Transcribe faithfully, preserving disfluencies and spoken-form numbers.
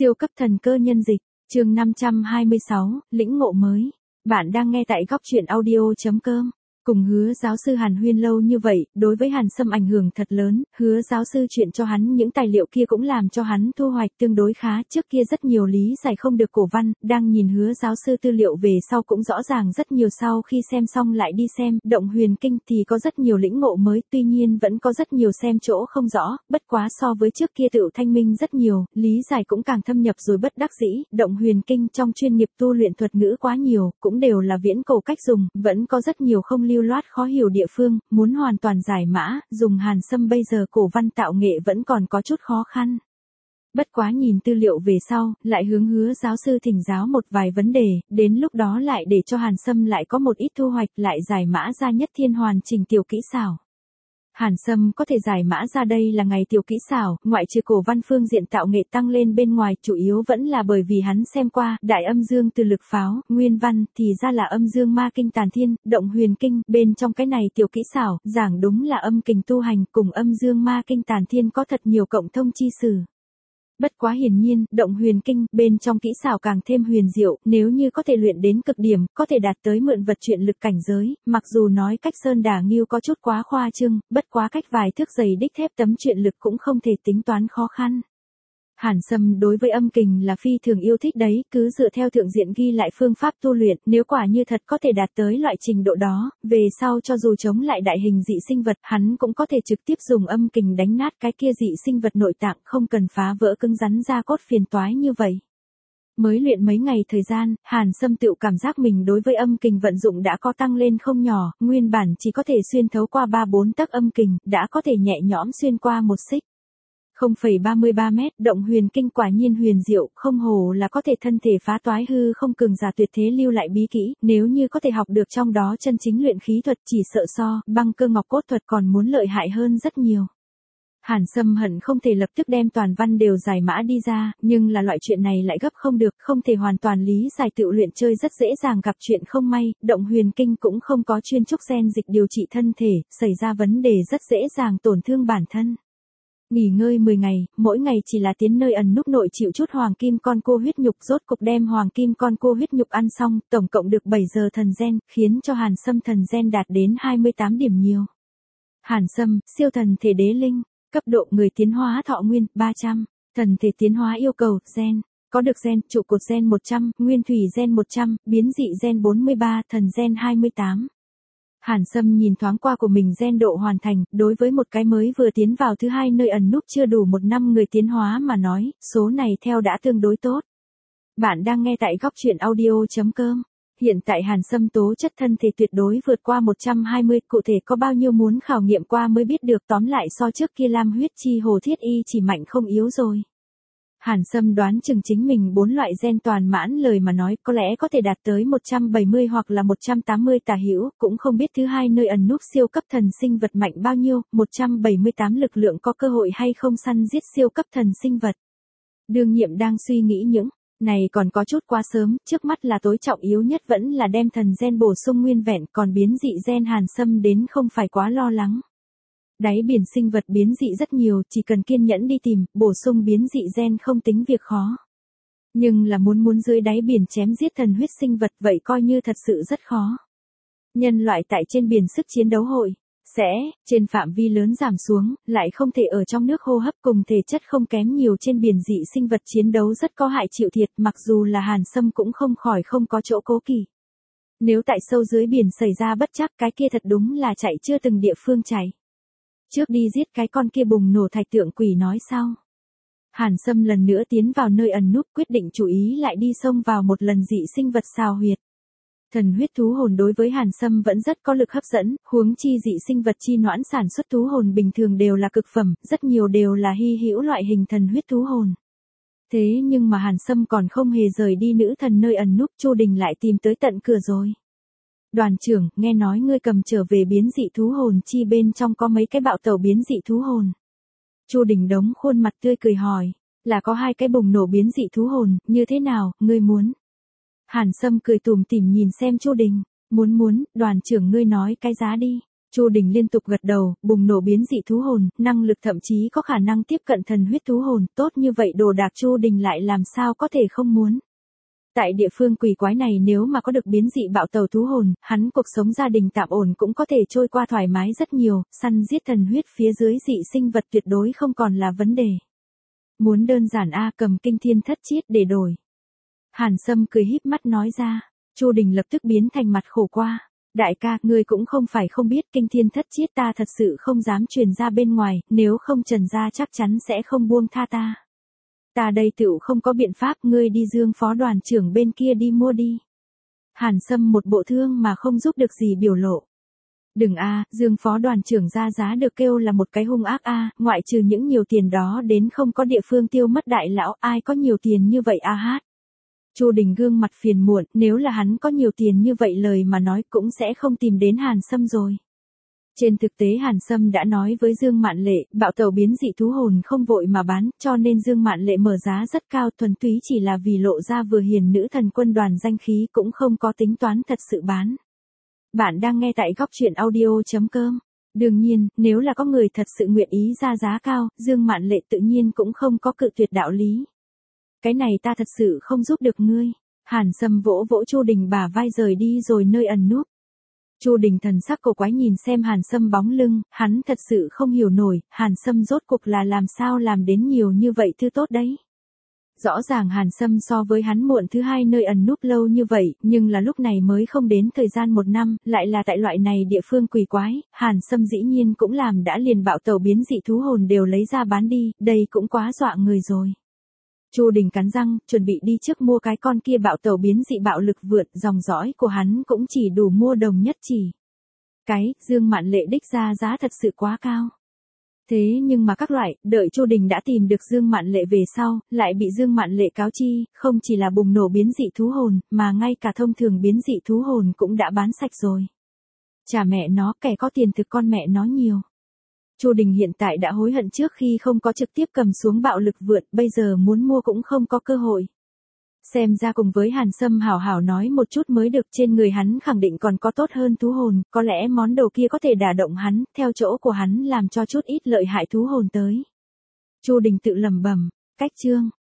Siêu cấp thần cơ nhân dịch, chương năm trăm hai mươi sáu, lĩnh ngộ mới. Bạn đang nghe tại góc truyện audio.com. Cùng Hứa giáo sư Hàn huyên lâu như vậy, đối với Hàn Sâm ảnh hưởng thật lớn, Hứa giáo sư chuyện cho hắn những tài liệu kia cũng làm cho hắn thu hoạch tương đối khá, trước kia rất nhiều lý giải không được cổ văn, đang nhìn Hứa giáo sư tư liệu về sau cũng rõ ràng rất nhiều, sau khi xem xong lại đi xem, Động Huyền Kinh thì có rất nhiều lĩnh ngộ mới, tuy nhiên vẫn có rất nhiều xem chỗ không rõ, bất quá so với trước kia tự thanh minh rất nhiều, lý giải cũng càng thâm nhập rồi bất đắc dĩ, Động Huyền Kinh trong chuyên nghiệp tu luyện thuật ngữ quá nhiều, cũng đều là viễn cổ cách dùng, vẫn có rất nhiều không lưu loát khó hiểu địa phương, muốn hoàn toàn giải mã, dùng Hàn Sâm bây giờ cổ văn tạo nghệ vẫn còn có chút khó khăn. Bất quá nhìn tư liệu về sau, lại hướng Hứa giáo sư thỉnh giáo một vài vấn đề, đến lúc đó lại để cho Hàn Sâm lại có một ít thu hoạch, lại giải mã ra nhất thiên hoàn chỉnh tiểu kỹ xảo. Hàn Sâm có thể giải mã ra đây là ngày tiểu kỹ xảo, ngoại trừ cổ văn phương diện tạo nghệ tăng lên bên ngoài, chủ yếu vẫn là bởi vì hắn xem qua Đại Âm Dương Từ Lực Pháo, nguyên văn thì ra là Âm Dương Ma Kinh Tàn Thiên, Động Huyền Kinh, bên trong cái này tiểu kỹ xảo, giảng đúng là âm kình tu hành cùng Âm Dương Ma Kinh Tàn Thiên có thật nhiều cộng thông chi sử. Bất quá hiển nhiên, Động Huyền Kinh, bên trong kỹ xảo càng thêm huyền diệu, nếu như có thể luyện đến cực điểm, có thể đạt tới mượn vật chuyện lực cảnh giới, mặc dù nói cách sơn đả nghiêu có chút quá khoa trương, bất quá cách vài thước dày đích thép tấm chuyện lực cũng không thể tính toán khó khăn. Hàn Sâm đối với âm kình là phi thường yêu thích đấy, cứ dựa theo thượng diện ghi lại phương pháp tu luyện, nếu quả như thật có thể đạt tới loại trình độ đó, về sau cho dù chống lại đại hình dị sinh vật, hắn cũng có thể trực tiếp dùng âm kình đánh nát cái kia dị sinh vật nội tạng, không cần phá vỡ cứng rắn ra cốt phiền toái như vậy. Mới luyện mấy ngày thời gian, Hàn Sâm tự cảm giác mình đối với âm kình vận dụng đã có tăng lên không nhỏ, nguyên bản chỉ có thể xuyên thấu qua ba bốn tấc âm kình, đã có thể nhẹ nhõm xuyên qua một xích. không phẩy ba mươi ba mét, Động Huyền Kinh quả nhiên huyền diệu, không hồ là có thể thân thể phá toái hư không cường giả tuyệt thế lưu lại bí kỹ, nếu như có thể học được trong đó chân chính luyện khí thuật chỉ sợ so, băng cơ ngọc cốt thuật còn muốn lợi hại hơn rất nhiều. Hàn Sâm hận không thể lập tức đem toàn văn đều giải mã đi ra, nhưng là loại chuyện này lại gấp không được, không thể hoàn toàn lý giải, tự luyện chơi rất dễ dàng gặp chuyện không may, Động Huyền Kinh cũng không có chuyên trúc gen dịch điều trị thân thể, xảy ra vấn đề rất dễ dàng tổn thương bản thân. Nghỉ ngơi mười ngày, mỗi ngày chỉ là tiến nơi ẩn núp nội chịu chút hoàng kim con cô huyết nhục, rốt cục đem hoàng kim con cô huyết nhục ăn xong, tổng cộng được bảy giờ thần gen, khiến cho Hàn Sâm thần gen đạt đến hai mươi tám điểm nhiều. Hàn Sâm, siêu thần thể đế linh, cấp độ người tiến hóa thọ nguyên, ba trăm, thần thể tiến hóa yêu cầu, gen, có được gen, trụ cột gen một trăm, nguyên thủy gen một trăm, biến dị gen bốn mươi ba, thần gen hai mươi tám. Hàn Sâm nhìn thoáng qua của mình gen độ hoàn thành, đối với một cái mới vừa tiến vào thứ hai nơi ẩn núp chưa đủ một năm người tiến hóa mà nói, số này theo đã tương đối tốt. Bạn đang nghe tại góc truyện audio.com. Hiện tại Hàn Sâm tố chất thân thể tuyệt đối vượt qua một trăm hai mươi, cụ thể có bao nhiêu muốn khảo nghiệm qua mới biết được, tóm lại so trước kia Lam huyết chi hồ thiết y chỉ mạnh không yếu rồi. Hàn Sâm đoán chừng chính mình bốn loại gen toàn mãn lời mà nói có lẽ có thể đạt tới một trăm bảy mươi hoặc là một trăm tám mươi tả hữu, cũng không biết thứ hai nơi ẩn núp siêu cấp thần sinh vật mạnh bao nhiêu, một trăm bảy mươi tám lực lượng có cơ hội hay không săn giết siêu cấp thần sinh vật. Đương nhiệm đang suy nghĩ những này còn có chút quá sớm, trước mắt là tối trọng yếu nhất vẫn là đem thần gen bổ sung nguyên vẹn, còn biến dị gen Hàn Sâm đến không phải quá lo lắng. Đáy biển sinh vật biến dị rất nhiều, chỉ cần kiên nhẫn đi tìm, bổ sung biến dị gen không tính việc khó. Nhưng là muốn muốn dưới đáy biển chém giết thần huyết sinh vật vậy coi như thật sự rất khó. Nhân loại tại trên biển sức chiến đấu hội, sẽ, trên phạm vi lớn giảm xuống, lại không thể ở trong nước hô hấp cùng thể chất không kém nhiều trên biển dị sinh vật chiến đấu rất có hại chịu thiệt, mặc dù là Hàn Sâm cũng không khỏi không có chỗ cố kỵ. Nếu tại sâu dưới biển xảy ra bất trắc cái kia thật đúng là chạy chưa từng địa phương chạy. Trước đi giết cái con kia bùng nổ thạch tượng quỷ nói sau. Hàn Sâm lần nữa tiến vào nơi ẩn núp, quyết định chú ý lại đi xông vào một lần dị sinh vật xào huyệt. Thần huyết thú hồn đối với Hàn Sâm vẫn rất có lực hấp dẫn, huống chi dị sinh vật chi noãn sản xuất thú hồn bình thường đều là cực phẩm, rất nhiều đều là hy hữu loại hình thần huyết thú hồn. Thế nhưng mà Hàn Sâm còn không hề rời đi nữ thần nơi ẩn núp, Chu Đình lại tìm tới tận cửa rồi. Đoàn trưởng, nghe nói ngươi cầm trở về biến dị thú hồn chi bên trong có mấy cái bạo tẩu biến dị thú hồn. Chu Đình đống khuôn mặt tươi cười hỏi, là có hai cái bùng nổ biến dị thú hồn, như thế nào, ngươi muốn? Hàn Sâm cười tủm tỉm nhìn xem Chu Đình, muốn muốn, đoàn trưởng ngươi nói cái giá đi. Chu Đình liên tục gật đầu, bùng nổ biến dị thú hồn, năng lực thậm chí có khả năng tiếp cận thần huyết thú hồn, tốt như vậy đồ đạc Chu Đình lại làm sao có thể không muốn. Tại địa phương quỷ quái này nếu mà có được biến dị bạo tàu thú hồn, hắn cuộc sống gia đình tạm ổn cũng có thể trôi qua thoải mái rất nhiều, săn giết thần huyết phía dưới dị sinh vật tuyệt đối không còn là vấn đề. Muốn đơn giản a, cầm kinh thiên thất chiết để đổi. Hàn Sâm cười híp mắt nói ra. Chu Đình lập tức biến thành mặt khổ qua. Đại ca, ngươi cũng không phải không biết kinh thiên thất chiết ta thật sự không dám truyền ra bên ngoài, nếu không Trần gia chắc chắn sẽ không buông tha ta. Ta đây tựu không có biện pháp, ngươi đi Dương phó đoàn trưởng bên kia đi mua đi. Hàn Sâm một bộ thương mà không giúp được gì biểu lộ. Đừng a, Dương phó đoàn trưởng ra giá được kêu là một cái hung ác a, ngoại trừ những nhiều tiền đó đến không có địa phương tiêu mất đại lão, ai có nhiều tiền như vậy a hát. Chu Đình gương mặt phiền muộn, nếu là hắn có nhiều tiền như vậy lời mà nói cũng sẽ không tìm đến Hàn Sâm rồi. Trên thực tế Hàn Sâm đã nói với Dương Mạn Lệ, bạo tàu biến dị thú hồn không vội mà bán, cho nên Dương Mạn Lệ mở giá rất cao, thuần túy chỉ là vì lộ ra vừa hiền nữ thần quân đoàn danh khí, cũng không có tính toán thật sự bán. Bạn đang nghe tại góc truyện audio chấm com. Đương nhiên, nếu là có người thật sự nguyện ý ra giá cao, Dương Mạn Lệ tự nhiên cũng không có cự tuyệt đạo lý. Cái này ta thật sự không giúp được ngươi. Hàn Sâm vỗ vỗ Chu Đình bả vai rời đi rồi nơi ẩn núp. Chu Đình thần sắc cổ quái nhìn xem Hàn Sâm bóng lưng, hắn thật sự không hiểu nổi, Hàn Sâm rốt cuộc là làm sao làm đến nhiều như vậy thứ tốt đấy. Rõ ràng Hàn Sâm so với hắn muộn thứ hai nơi ẩn núp lâu như vậy, nhưng là lúc này mới không đến thời gian một năm, lại là tại loại này địa phương quỷ quái, Hàn Sâm dĩ nhiên cũng làm đã liền bạo tàu biến dị thú hồn đều lấy ra bán đi, đây cũng quá dọa người rồi. Chu Đình cắn răng, chuẩn bị đi trước mua cái con kia bạo tàu biến dị bạo lực vượt, dòng dõi của hắn cũng chỉ đủ mua đồng nhất chỉ. Cái, Dương Mạn Lệ đích ra giá thật sự quá cao. Thế nhưng mà các loại, đợi Chu Đình đã tìm được Dương Mạn Lệ về sau, lại bị Dương Mạn Lệ cáo chi, không chỉ là bùng nổ biến dị thú hồn, mà ngay cả thông thường biến dị thú hồn cũng đã bán sạch rồi. Chà mẹ nó, kẻ có tiền thực con mẹ nó nhiều. Chu Đình hiện tại đã hối hận trước khi không có trực tiếp cầm xuống bạo lực vượt, bây giờ muốn mua cũng không có cơ hội. Xem ra cùng với Hàn Sâm hảo hảo nói một chút mới được, trên người hắn khẳng định còn có tốt hơn thú hồn, có lẽ món đồ kia có thể đả động hắn, theo chỗ của hắn làm cho chút ít lợi hại thú hồn tới. Chu Đình tự lẩm bẩm, cách chương.